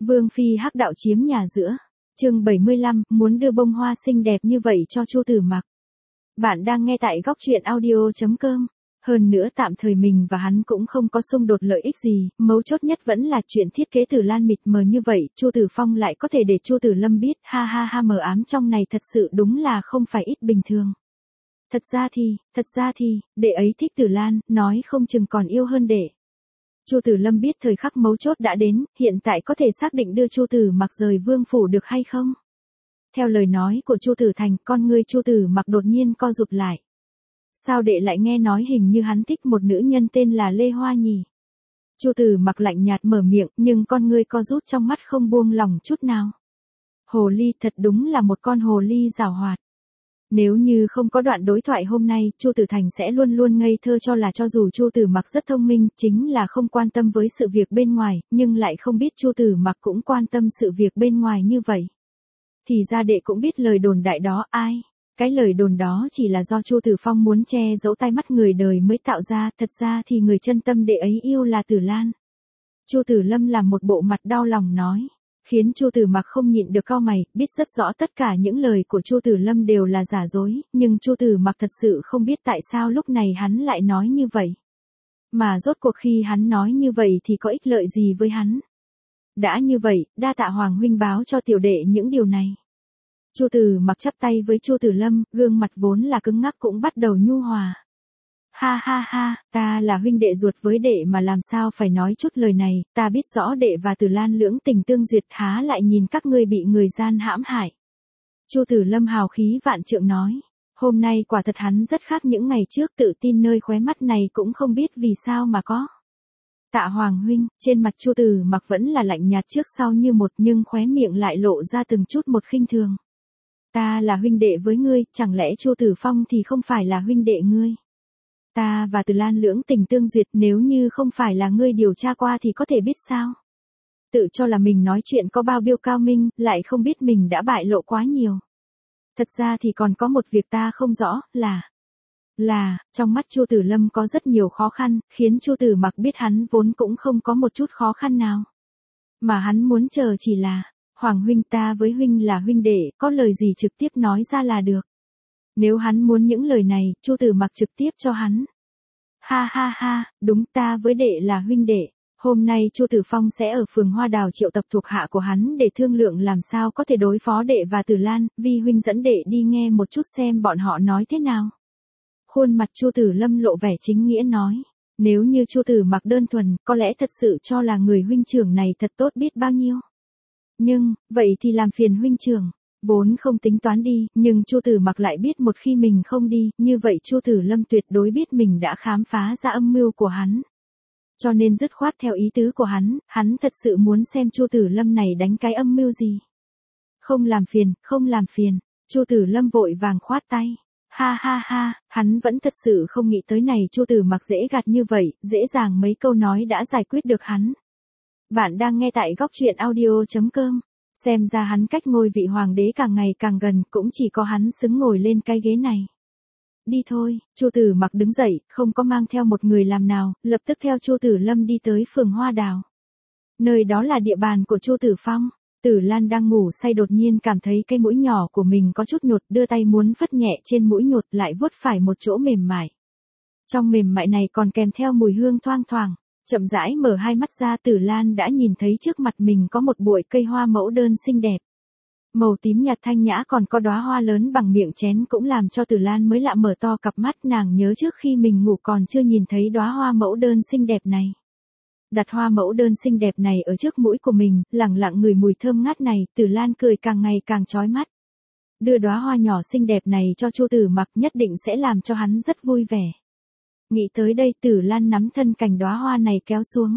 Vương phi hắc đạo chiếm nhà giữa. Chương 75, muốn đưa bông hoa xinh đẹp như vậy cho Chu Tử Mặc. Bạn đang nghe tại góc truyện audio.com. Hơn nữa tạm thời mình và hắn cũng không có xung đột lợi ích gì, mấu chốt nhất vẫn là chuyện thiết kế Tử Lan mịt mờ như vậy, Chu Tử Phong lại có thể để Chu Tử Lâm biết, ha ha ha, mờ ám trong này thật sự đúng là không phải ít bình thường. Thật ra thì, đệ ấy thích Tử Lan, nói không chừng còn yêu hơn đệ. Chu Tử Lâm biết thời khắc mấu chốt đã đến, hiện tại có thể xác định đưa Chu Tử Mặc rời vương phủ được hay không? Theo lời nói của Chu Tử Thành, con ngươi Chu Tử Mặc đột nhiên co rụt lại. Sao đệ lại nghe nói hình như hắn thích một nữ nhân tên là Lê Hoa nhỉ? Chu Tử Mặc lạnh nhạt mở miệng, nhưng con ngươi co rút trong mắt không buông lỏng chút nào. Hồ ly, thật đúng là một con hồ ly giàu hoạt. Nếu như không có đoạn đối thoại hôm nay, Chu Tử Thành sẽ luôn luôn ngây thơ cho là cho dù Chu Tử Mặc rất thông minh, chính là không quan tâm với sự việc bên ngoài, nhưng lại không biết Chu Tử Mặc cũng quan tâm sự việc bên ngoài như vậy. Thì ra đệ cũng biết lời đồn đại đó, ai? Cái lời đồn đó chỉ là do Chu Tử Phong muốn che giấu tai mắt người đời mới tạo ra, thật ra thì người chân tâm đệ ấy yêu là Tử Lan. Chu Tử Lâm làm một bộ mặt đau lòng nói. Khiến Chu Tử Mặc không nhịn được cau mày, biết rất rõ tất cả những lời của Chu Tử Lâm đều là giả dối, nhưng Chu Tử Mặc thật sự không biết tại sao lúc này hắn lại nói như vậy. Mà rốt cuộc khi hắn nói như vậy thì có ích lợi gì với hắn? Đã như vậy, đa tạ Hoàng huynh báo cho tiểu đệ những điều này. Chu Tử Mặc chắp tay với Chu Tử Lâm, gương mặt vốn là cứng ngắc cũng bắt đầu nhu hòa. Ha ha ha, ta là huynh đệ ruột với đệ mà làm sao phải nói chút lời này, ta biết rõ đệ và Tử Lan lưỡng tình tương duyệt, há lại nhìn các ngươi bị người gian hãm hại. Chu Tử Lâm hào khí vạn trượng nói, hôm nay quả thật hắn rất khác những ngày trước, tự tin nơi khóe mắt này cũng không biết vì sao mà có. Tạ Hoàng huynh, trên mặt Chu Tử Mặc vẫn là lạnh nhạt trước sau như một, nhưng khóe miệng lại lộ ra từng chút một khinh thường. Ta là huynh đệ với ngươi, chẳng lẽ Chu Tử Phong thì không phải là huynh đệ ngươi? Ta và Tử Lan lưỡng tình tương duyệt, nếu như không phải là ngươi điều tra qua thì có thể biết sao? Tự cho là mình nói chuyện có bao biêu cao minh, lại không biết mình đã bại lộ quá nhiều. Thật ra thì còn có một việc ta không rõ, là, trong mắt Chu Tử Lâm có rất nhiều khó khăn, khiến Chu Tử Mặc biết hắn vốn cũng không có một chút khó khăn nào. Mà hắn muốn chờ chỉ là, Hoàng huynh, ta với huynh là huynh đệ, có lời gì trực tiếp nói ra là được. Nếu hắn muốn những lời này, Chu Tử Mặc trực tiếp cho hắn. Ha ha ha, đúng, ta với đệ là huynh đệ. Hôm nay Chu Tử Phong sẽ ở phường Hoa Đào triệu tập thuộc hạ của hắn để thương lượng làm sao có thể đối phó đệ và Tử Lan, vi huynh dẫn đệ đi nghe một chút xem bọn họ nói thế nào. Khuôn mặt Chu Tử Lâm lộ vẻ chính nghĩa nói. Nếu như Chu Tử Mặc đơn thuần, có lẽ thật sự cho là người huynh trưởng này thật tốt biết bao nhiêu. Nhưng, vậy thì làm phiền huynh trưởng. Vốn không tính toán đi, nhưng Chu Tử Mặc lại biết một khi mình không đi, như vậy Chu Tử Lâm tuyệt đối biết mình đã khám phá ra âm mưu của hắn. Cho nên dứt khoát theo ý tứ của hắn thật sự muốn xem Chu Tử Lâm này đánh cái âm mưu gì. Không làm phiền, Chu Tử Lâm vội vàng khoát tay. Ha ha ha, hắn vẫn thật sự không nghĩ tới này Chu Tử Mặc dễ gạt như vậy, dễ dàng mấy câu nói đã giải quyết được hắn. Bạn đang nghe tại góc truyện audio.com. Xem ra hắn cách ngôi vị hoàng đế càng ngày càng gần, cũng chỉ có hắn xứng ngồi lên cái ghế này. Đi thôi, Chu Tử Mặc đứng dậy, không có mang theo một người làm nào, lập tức theo Chu Tử Lâm đi tới phường Hoa Đào. Nơi đó là địa bàn của Chu Tử Phong. Tử Lan đang ngủ say đột nhiên cảm thấy cái mũi nhỏ của mình có chút nhột, đưa tay muốn phất nhẹ trên mũi nhột, lại vuốt phải một chỗ mềm mại. Trong mềm mại này còn kèm theo mùi hương thoang thoảng. Chậm rãi mở hai mắt ra, Tử Lan đã nhìn thấy trước mặt mình có một bụi cây hoa mẫu đơn xinh đẹp. Màu tím nhạt thanh nhã, còn có đóa hoa lớn bằng miệng chén cũng làm cho Tử Lan mới lạ mở to cặp mắt, nàng nhớ trước khi mình ngủ còn chưa nhìn thấy đóa hoa mẫu đơn xinh đẹp này. Đặt hoa mẫu đơn xinh đẹp này ở trước mũi của mình, lẳng lặng ngửi mùi thơm ngát này, Tử Lan cười càng ngày càng chói mắt. Đưa đóa hoa nhỏ xinh đẹp này cho Chu Tử Mặc nhất định sẽ làm cho hắn rất vui vẻ. Nghĩ tới đây, Tử Lan nắm thân cành đóa hoa này kéo xuống.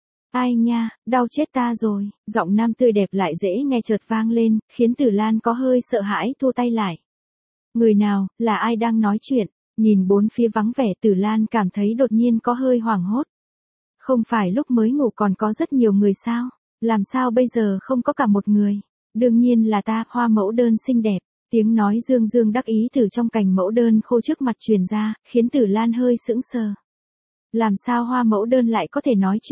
Ai nha, đau chết ta rồi, giọng nam tươi đẹp lại dễ nghe chợt vang lên, khiến Tử Lan có hơi sợ hãi thu tay lại. Người nào, là ai đang nói chuyện? Nhìn bốn phía vắng vẻ, Tử Lan cảm thấy đột nhiên có hơi hoảng hốt. Không phải lúc mới ngủ còn có rất nhiều người sao? Làm sao bây giờ không có cả một người? Đương nhiên là ta, hoa mẫu đơn xinh đẹp. Tiếng nói dương dương đắc ý từ trong cành mẫu đơn khô trước mặt truyền ra, khiến Tử Lan hơi sững sờ. Làm sao hoa mẫu đơn lại có thể nói chuyện?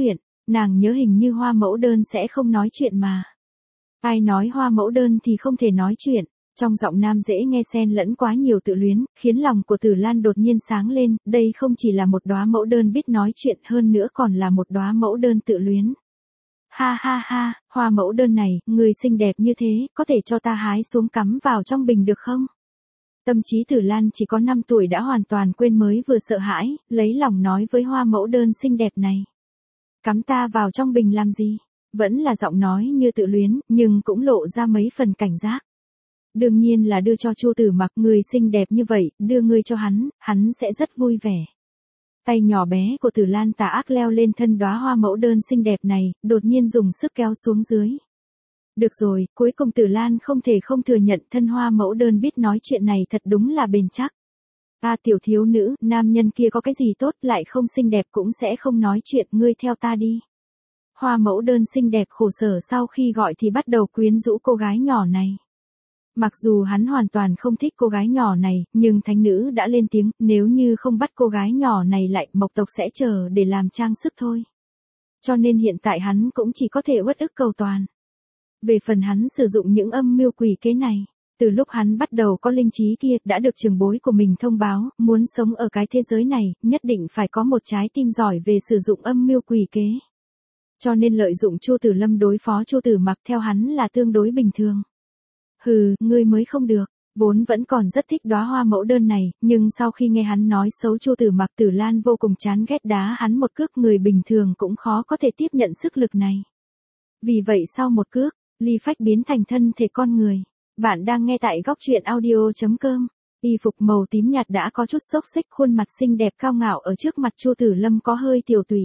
Nàng nhớ hình như Hoa mẫu đơn sẽ không nói chuyện mà. Ai nói Hoa mẫu đơn thì không thể nói chuyện. Trong giọng nam dễ nghe xen lẫn quá nhiều tự luyến, khiến lòng của Tử Lan đột nhiên sáng lên, đây không chỉ là một đóa mẫu đơn biết nói chuyện, hơn nữa còn là một đóa mẫu đơn tự luyến. Ha ha ha, Hoa mẫu đơn này, người xinh đẹp như thế, có thể cho ta hái xuống cắm vào trong bình được không? Tâm trí Tử Lan chỉ có 5 tuổi đã hoàn toàn quên mới vừa sợ hãi, lấy lòng nói với Hoa mẫu đơn xinh đẹp này. Cắm ta vào trong bình làm gì? Vẫn là giọng nói như tự luyến, nhưng cũng lộ ra mấy phần cảnh giác. Đương nhiên là đưa cho Chu Tử Mặc, người xinh đẹp như vậy, đưa ngươi cho hắn sẽ rất vui vẻ. Tay nhỏ bé của Tử Lan tà ác leo lên thân đóa hoa mẫu đơn xinh đẹp này, đột nhiên dùng sức kéo xuống dưới. Được rồi, cuối cùng Tử Lan không thể không thừa nhận thân hoa mẫu đơn biết nói chuyện này thật đúng là bền chắc. Tiểu thiếu nữ, nam nhân kia có cái gì tốt lại không xinh đẹp cũng sẽ không nói chuyện, ngươi theo ta đi. Hoa mẫu đơn xinh đẹp khổ sở sau khi gọi thì bắt đầu quyến rũ cô gái nhỏ này. Mặc dù hắn hoàn toàn không thích cô gái nhỏ này, nhưng thánh nữ đã lên tiếng, nếu như không bắt cô gái nhỏ này lại, Mộc tộc sẽ chờ để làm trang sức thôi. Cho nên hiện tại hắn cũng chỉ có thể uất ức cầu toàn. Về phần hắn sử dụng những âm mưu quỷ kế này, từ lúc hắn bắt đầu có linh trí kia, đã được trưởng bối của mình thông báo, muốn sống ở cái thế giới này, nhất định phải có một trái tim giỏi về sử dụng âm mưu quỷ kế. Cho nên lợi dụng Chu Tử Lâm đối phó Chu Tử Mặc theo hắn là tương đối bình thường. Hừ, ngươi mới không được, vốn vẫn còn rất thích đóa hoa mẫu đơn này, nhưng sau khi nghe hắn nói xấu Chu Tử Mặc, Tử Lan vô cùng chán ghét đá hắn một cước, người bình thường cũng khó có thể tiếp nhận sức lực này. Vì vậy sau một cước, Ly Phách biến thành thân thể con người. Bạn đang nghe tại góc truyện audio.com. Y phục màu tím nhạt đã có chút xốc xích, khuôn mặt xinh đẹp cao ngạo ở trước mặt Chu Tử Lâm có hơi tiều tụy.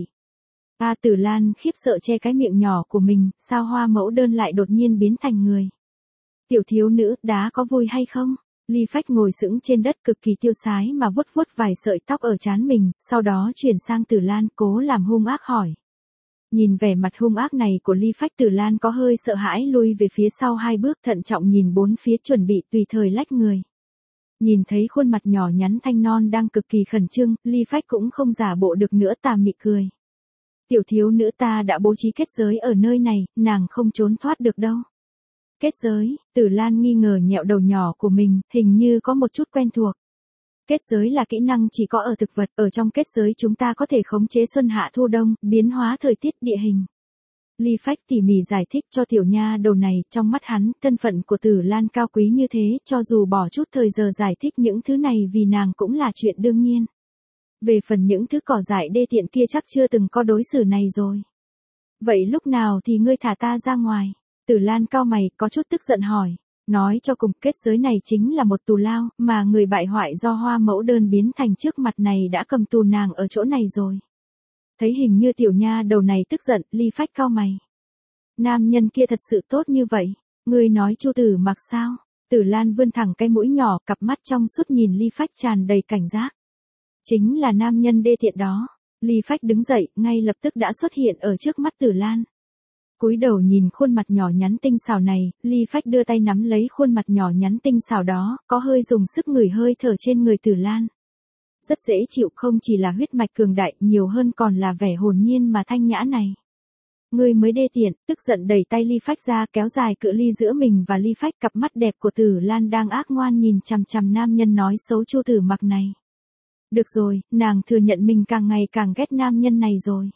Tử Lan khiếp sợ che cái miệng nhỏ của mình, sao hoa mẫu đơn lại đột nhiên biến thành người. Tiểu thiếu nữ, đá có vui hay không? Ly Phách ngồi sững trên đất cực kỳ tiêu sái mà vuốt vuốt vài sợi tóc ở trán mình, sau đó chuyển sang Tử Lan, cố làm hung ác hỏi. Nhìn vẻ mặt hung ác này của Ly Phách, Tử Lan có hơi sợ hãi lui về phía sau 2 bước, thận trọng nhìn bốn phía chuẩn bị tùy thời lách người. Nhìn thấy khuôn mặt nhỏ nhắn thanh non đang cực kỳ khẩn trương, Ly Phách cũng không giả bộ được nữa, tà mị cười. Tiểu thiếu nữ, ta đã bố trí kết giới ở nơi này, nàng không trốn thoát được đâu. Kết giới, Tử Lan nghi ngờ nhẹo đầu nhỏ của mình, hình như có một chút quen thuộc. Kết giới là kỹ năng chỉ có ở thực vật, ở trong kết giới chúng ta có thể khống chế xuân hạ thu đông, biến hóa thời tiết địa hình. Ly Phách tỉ mỉ giải thích cho tiểu nha đầu này, trong mắt hắn, thân phận của Tử Lan cao quý như thế, cho dù bỏ chút thời giờ giải thích những thứ này vì nàng cũng là chuyện đương nhiên. Về phần những thứ cỏ dại đê tiện kia chắc chưa từng có đối xử này rồi. Vậy lúc nào thì ngươi thả ta ra ngoài? Tử Lan cau mày, có chút tức giận hỏi. Nói cho cùng, kết giới này chính là một tù lao, mà người bại hoại do hoa mẫu đơn biến thành trước mặt này đã cầm tù nàng ở chỗ này rồi. Thấy hình như tiểu nha đầu này tức giận, Ly Phách cau mày. Nam nhân kia thật sự tốt như vậy, ngươi nói Chu Tử Mặc sao? Tử Lan vươn thẳng cái mũi nhỏ, cặp mắt trong suốt nhìn Ly Phách tràn đầy cảnh giác. Chính là nam nhân đê tiện đó. Ly Phách đứng dậy, ngay lập tức đã xuất hiện ở trước mắt Tử Lan. Cúi đầu nhìn khuôn mặt nhỏ nhắn tinh xảo này, Ly Phách đưa tay nắm lấy khuôn mặt nhỏ nhắn tinh xảo đó, có hơi dùng sức ngửi hơi thở trên người Tử Lan. Rất dễ chịu, không chỉ là huyết mạch cường đại, nhiều hơn còn là vẻ hồn nhiên mà thanh nhã này. Ngươi mới đê tiện, tức giận đẩy tay Ly Phách ra, kéo dài cự ly giữa mình và Ly Phách, cặp mắt đẹp của Tử Lan đang ác ngoan nhìn chằm chằm nam nhân nói xấu Chu Tử Mặc này. Được rồi, nàng thừa nhận mình càng ngày càng ghét nam nhân này rồi.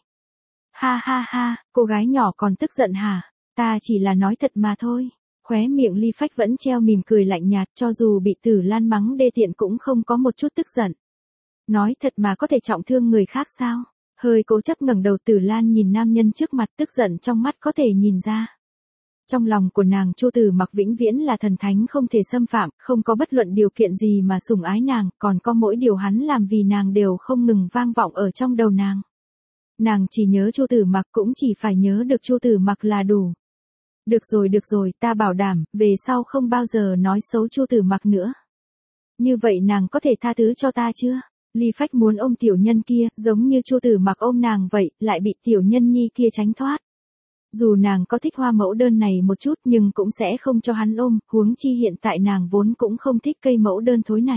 Ha ha ha, cô gái nhỏ còn tức giận hả? Ta chỉ là nói thật mà thôi. Khóe miệng Ly Phách vẫn treo mỉm cười lạnh nhạt, cho dù bị Tử Lan mắng đê tiện cũng không có một chút tức giận. Nói thật mà có thể trọng thương người khác sao? Hơi cố chấp ngẩng đầu, Tử Lan nhìn nam nhân trước mặt, tức giận trong mắt có thể nhìn ra. Trong lòng của nàng, Chu Tử Mặc vĩnh viễn là thần thánh không thể xâm phạm, không có bất luận điều kiện gì mà sủng ái nàng, còn có mỗi điều hắn làm vì nàng đều không ngừng vang vọng ở trong đầu nàng. Nàng chỉ nhớ Chu Tử Mặc, cũng chỉ phải nhớ được Chu Tử Mặc là đủ. Được rồi, ta bảo đảm, về sau không bao giờ nói xấu Chu Tử Mặc nữa. Như vậy nàng có thể tha thứ cho ta chưa? Ly Phách muốn ôm tiểu nhân kia, giống như Chu Tử Mặc ôm nàng vậy, lại bị tiểu nhân nhi kia tránh thoát. Dù nàng có thích hoa mẫu đơn này một chút nhưng cũng sẽ không cho hắn ôm, huống chi hiện tại nàng vốn cũng không thích cây mẫu đơn thối này.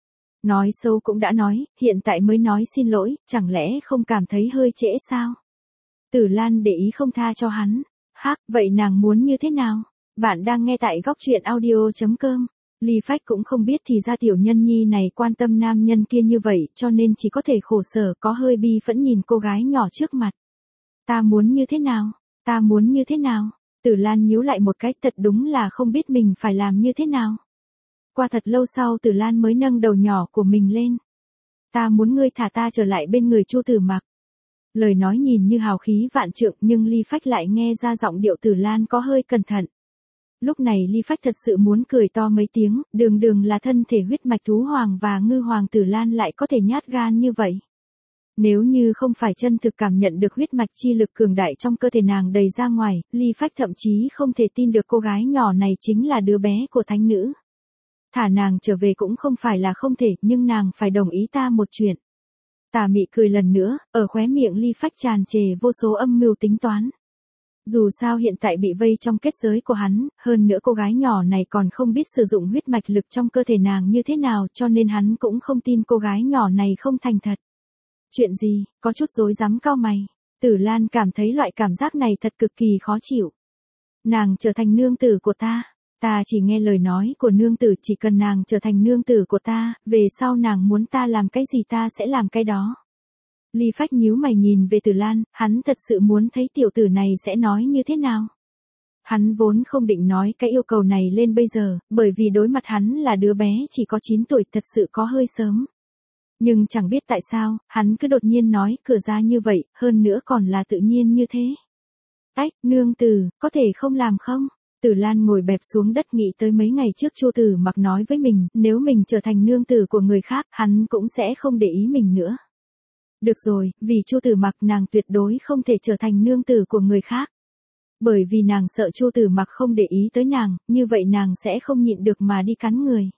Nói xấu cũng đã nói, hiện tại mới nói xin lỗi, chẳng lẽ không cảm thấy hơi trễ sao? Tử Lan để ý không tha cho hắn. Hắc, vậy nàng muốn như thế nào? Bạn đang nghe tại góc truyện audio.com. Ly Phách cũng không biết thì ra tiểu nhân nhi này quan tâm nam nhân kia như vậy, cho nên chỉ có thể khổ sở có hơi bi phẫn nhìn cô gái nhỏ trước mặt. Ta muốn như thế nào? Ta muốn như thế nào? Tử Lan nhíu lại một cái, thật đúng là không biết mình phải làm như thế nào. Qua thật lâu sau Tử Lan mới nâng đầu nhỏ của mình lên. Ta muốn ngươi thả ta trở lại bên người Chu Tử Mặc. Lời nói nhìn như hào khí vạn trượng nhưng Ly Phách lại nghe ra giọng điệu Tử Lan có hơi cẩn thận. Lúc này Ly Phách thật sự muốn cười to mấy tiếng, đường đường là thân thể huyết mạch thú hoàng và ngư hoàng Tử Lan lại có thể nhát gan như vậy. Nếu như không phải chân thực cảm nhận được huyết mạch chi lực cường đại trong cơ thể nàng đầy ra ngoài, Ly Phách thậm chí không thể tin được cô gái nhỏ này chính là đứa bé của thánh nữ. Thả nàng trở về cũng không phải là không thể, nhưng nàng phải đồng ý ta một chuyện. Tà mị cười lần nữa, ở khóe miệng Ly Phách tràn trề vô số âm mưu tính toán. Dù sao hiện tại bị vây trong kết giới của hắn, hơn nữa cô gái nhỏ này còn không biết sử dụng huyết mạch lực trong cơ thể nàng như thế nào, cho nên hắn cũng không tin cô gái nhỏ này không thành thật. Chuyện gì? Có chút rối rắm cau mày. Tử Lan cảm thấy loại cảm giác này thật cực kỳ khó chịu. Nàng trở thành nương tử của ta. Ta chỉ nghe lời nói của nương tử, chỉ cần nàng trở thành nương tử của ta, về sau nàng muốn ta làm cái gì ta sẽ làm cái đó. Ly Phách nhíu mày nhìn về Tử Lan, hắn thật sự muốn thấy tiểu tử này sẽ nói như thế nào. Hắn vốn không định nói cái yêu cầu này lên bây giờ, bởi vì đối mặt hắn là đứa bé chỉ có 9 tuổi thật sự có hơi sớm. Nhưng chẳng biết tại sao, hắn cứ đột nhiên nói cửa ra như vậy, hơn nữa còn là tự nhiên như thế. Ách, nương tử, có thể không làm không? Tử Lan ngồi bẹp xuống đất nghĩ tới mấy ngày trước Chu Tử Mặc nói với mình, nếu mình trở thành nương tử của người khác, hắn cũng sẽ không để ý mình nữa. Được rồi, vì Chu Tử Mặc nàng tuyệt đối không thể trở thành nương tử của người khác. Bởi vì nàng sợ Chu Tử Mặc không để ý tới nàng, như vậy nàng sẽ không nhịn được mà đi cắn người.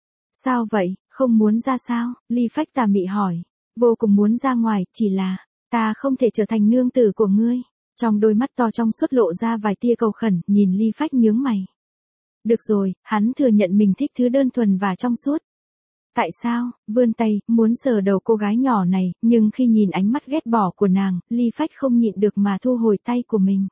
Sao vậy, không muốn ra sao? Ly Phách tà mị hỏi. Vô cùng muốn ra ngoài, chỉ là, ta không thể trở thành nương tử của ngươi. Trong đôi mắt to trong suốt lộ ra vài tia cầu khẩn, nhìn Ly Phách nhướng mày. Được rồi, hắn thừa nhận mình thích thứ đơn thuần và trong suốt. Tại sao? Vươn tay, muốn sờ đầu cô gái nhỏ này, nhưng khi nhìn ánh mắt ghét bỏ của nàng, Ly Phách không nhịn được mà thu hồi tay của mình.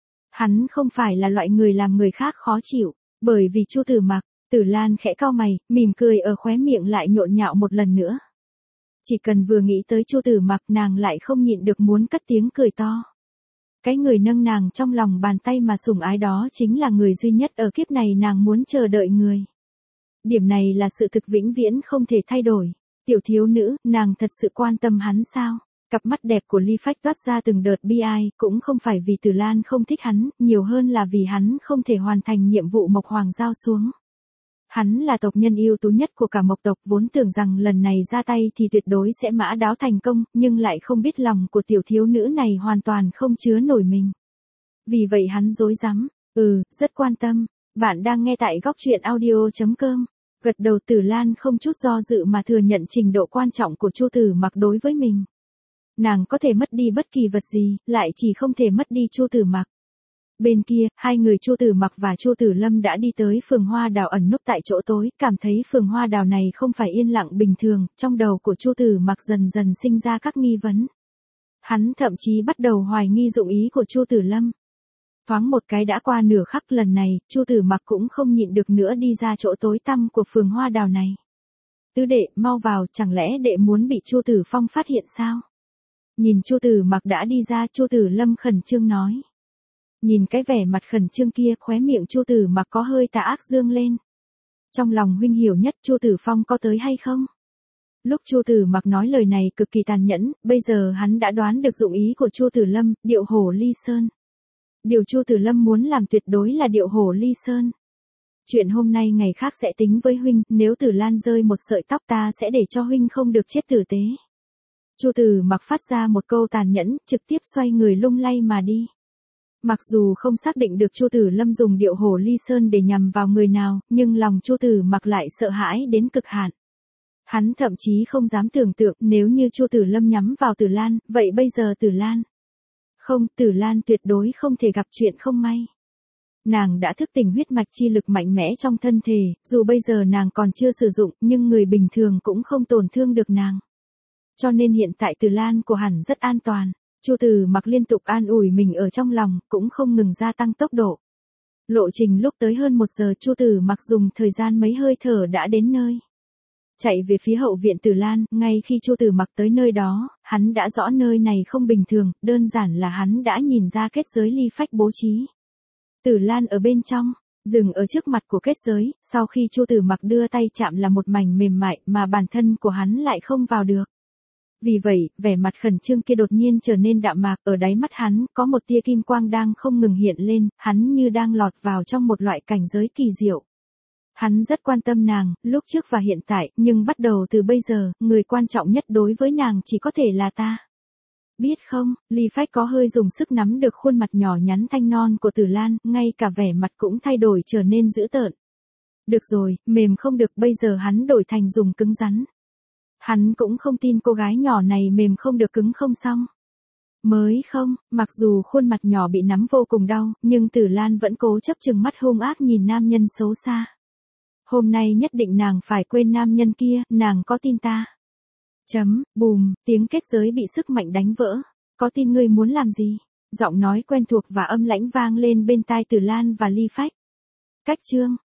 Hắn không phải là loại người làm người khác khó chịu, bởi vì Chu Tử Mặc. Tử Lan khẽ cau mày, mỉm cười ở khóe miệng lại nhộn nhạo một lần nữa. Chỉ cần vừa nghĩ tới Chu Tử Mặc nàng lại không nhịn được muốn cất tiếng cười to. Cái người nâng nàng trong lòng bàn tay mà sủng ái đó chính là người duy nhất ở kiếp này nàng muốn chờ đợi người. Điểm này là sự thực vĩnh viễn không thể thay đổi. Tiểu thiếu nữ, nàng thật sự quan tâm hắn sao? Cặp mắt đẹp của Ly Phách toát ra từng đợt bi ai, cũng không phải vì Tử Lan không thích hắn, nhiều hơn là vì hắn không thể hoàn thành nhiệm vụ Mộc Hoàng giao xuống. Hắn là tộc nhân ưu tú nhất của cả Mộc tộc, vốn tưởng rằng lần này ra tay thì tuyệt đối sẽ mã đáo thành công, nhưng lại không biết lòng của tiểu thiếu nữ này hoàn toàn không chứa nổi mình. Vì vậy hắn rối rắm, rất quan tâm. Bạn đang nghe tại góc truyện audio.com. Gật đầu. Tử Lan không chút do dự mà thừa nhận trình độ quan trọng của Chu Tử Mặc đối với mình. Nàng có thể mất đi bất kỳ vật gì, lại chỉ không thể mất đi Chu Tử Mặc. Bên kia, hai người Chu Tử Mặc và Chu Tử Lâm đã đi tới phường hoa đào ẩn núp tại chỗ tối, cảm thấy phường hoa đào này không phải yên lặng bình thường, trong đầu của Chu Tử Mặc dần dần sinh ra các nghi vấn. Hắn thậm chí bắt đầu hoài nghi dụng ý của Chu Tử Lâm. Thoáng một cái đã qua nửa khắc, lần này, Chu Tử Mặc cũng không nhịn được nữa đi ra chỗ tối tăm của phường hoa đào này. Tứ đệ, mau vào, chẳng lẽ đệ muốn bị Chu Tử Phong phát hiện sao? Nhìn Chu Tử Mặc đã đi ra, Chu Tử Lâm khẩn trương nói. Nhìn cái vẻ mặt khẩn trương kia, khóe miệng Chu Tử Mặc có hơi tà ác dương lên. Trong lòng huynh hiểu nhất Chu Tử Phong có tới hay không? Lúc Chu Tử Mặc nói lời này cực kỳ tàn nhẫn, bây giờ hắn đã đoán được dụng ý của Chu Tử Lâm, điệu hổ ly sơn. Điều Chu Tử Lâm muốn làm tuyệt đối là điệu hổ ly sơn. Chuyện hôm nay ngày khác sẽ tính với huynh, nếu Tử Lan rơi một sợi tóc ta sẽ để cho huynh không được chết tử tế. Chu Tử Mặc phát ra một câu tàn nhẫn, trực tiếp xoay người lung lay mà đi. Mặc dù không xác định được Chu Tử Lâm dùng điệu hổ ly sơn để nhằm vào người nào, nhưng lòng Chu Tử Mặc lại sợ hãi đến cực hạn. Hắn thậm chí không dám tưởng tượng nếu như Chu Tử Lâm nhắm vào Tử Lan, vậy bây giờ Tử Lan. Không, Tử Lan tuyệt đối không thể gặp chuyện không may. Nàng đã thức tỉnh huyết mạch chi lực mạnh mẽ trong thân thể, dù bây giờ nàng còn chưa sử dụng, nhưng người bình thường cũng không tổn thương được nàng. Cho nên hiện tại Tử Lan của hẳn rất an toàn. Chu Tử Mặc liên tục an ủi mình ở trong lòng, cũng không ngừng gia tăng tốc độ. Lộ trình lúc tới hơn 1 giờ, Chu Tử Mặc dùng thời gian mấy hơi thở đã đến nơi. Chạy về phía hậu viện Tử Lan, ngay khi Chu Tử Mặc tới nơi đó, hắn đã rõ nơi này không bình thường, đơn giản là hắn đã nhìn ra kết giới ly phách bố trí. Tử Lan ở bên trong, dừng ở trước mặt của kết giới, sau khi Chu Tử Mặc đưa tay chạm là một mảnh mềm mại mà bản thân của hắn lại không vào được. Vì vậy, vẻ mặt khẩn trương kia đột nhiên trở nên đạm mạc, ở đáy mắt hắn có một tia kim quang đang không ngừng hiện lên, hắn như đang lọt vào trong một loại cảnh giới kỳ diệu. Hắn rất quan tâm nàng, lúc trước và hiện tại, nhưng bắt đầu từ bây giờ, người quan trọng nhất đối với nàng chỉ có thể là ta. Biết không, Ly Phách có hơi dùng sức nắm được khuôn mặt nhỏ nhắn thanh non của Tử Lan, ngay cả vẻ mặt cũng thay đổi trở nên dữ tợn. Được rồi, mềm không được, bây giờ hắn đổi thành dùng cứng rắn. Hắn cũng không tin cô gái nhỏ này mềm không được cứng không xong. Mới không, mặc dù khuôn mặt nhỏ bị nắm vô cùng đau, nhưng Tử Lan vẫn cố chấp trừng mắt hung ác nhìn nam nhân xấu xa. Hôm nay nhất định nàng phải quên nam nhân kia, nàng có tin ta? Bùm, tiếng kết giới bị sức mạnh đánh vỡ. Có tin ngươi muốn làm gì? Giọng nói quen thuộc và âm lãnh vang lên bên tai Tử Lan và Ly Phách. Cách chương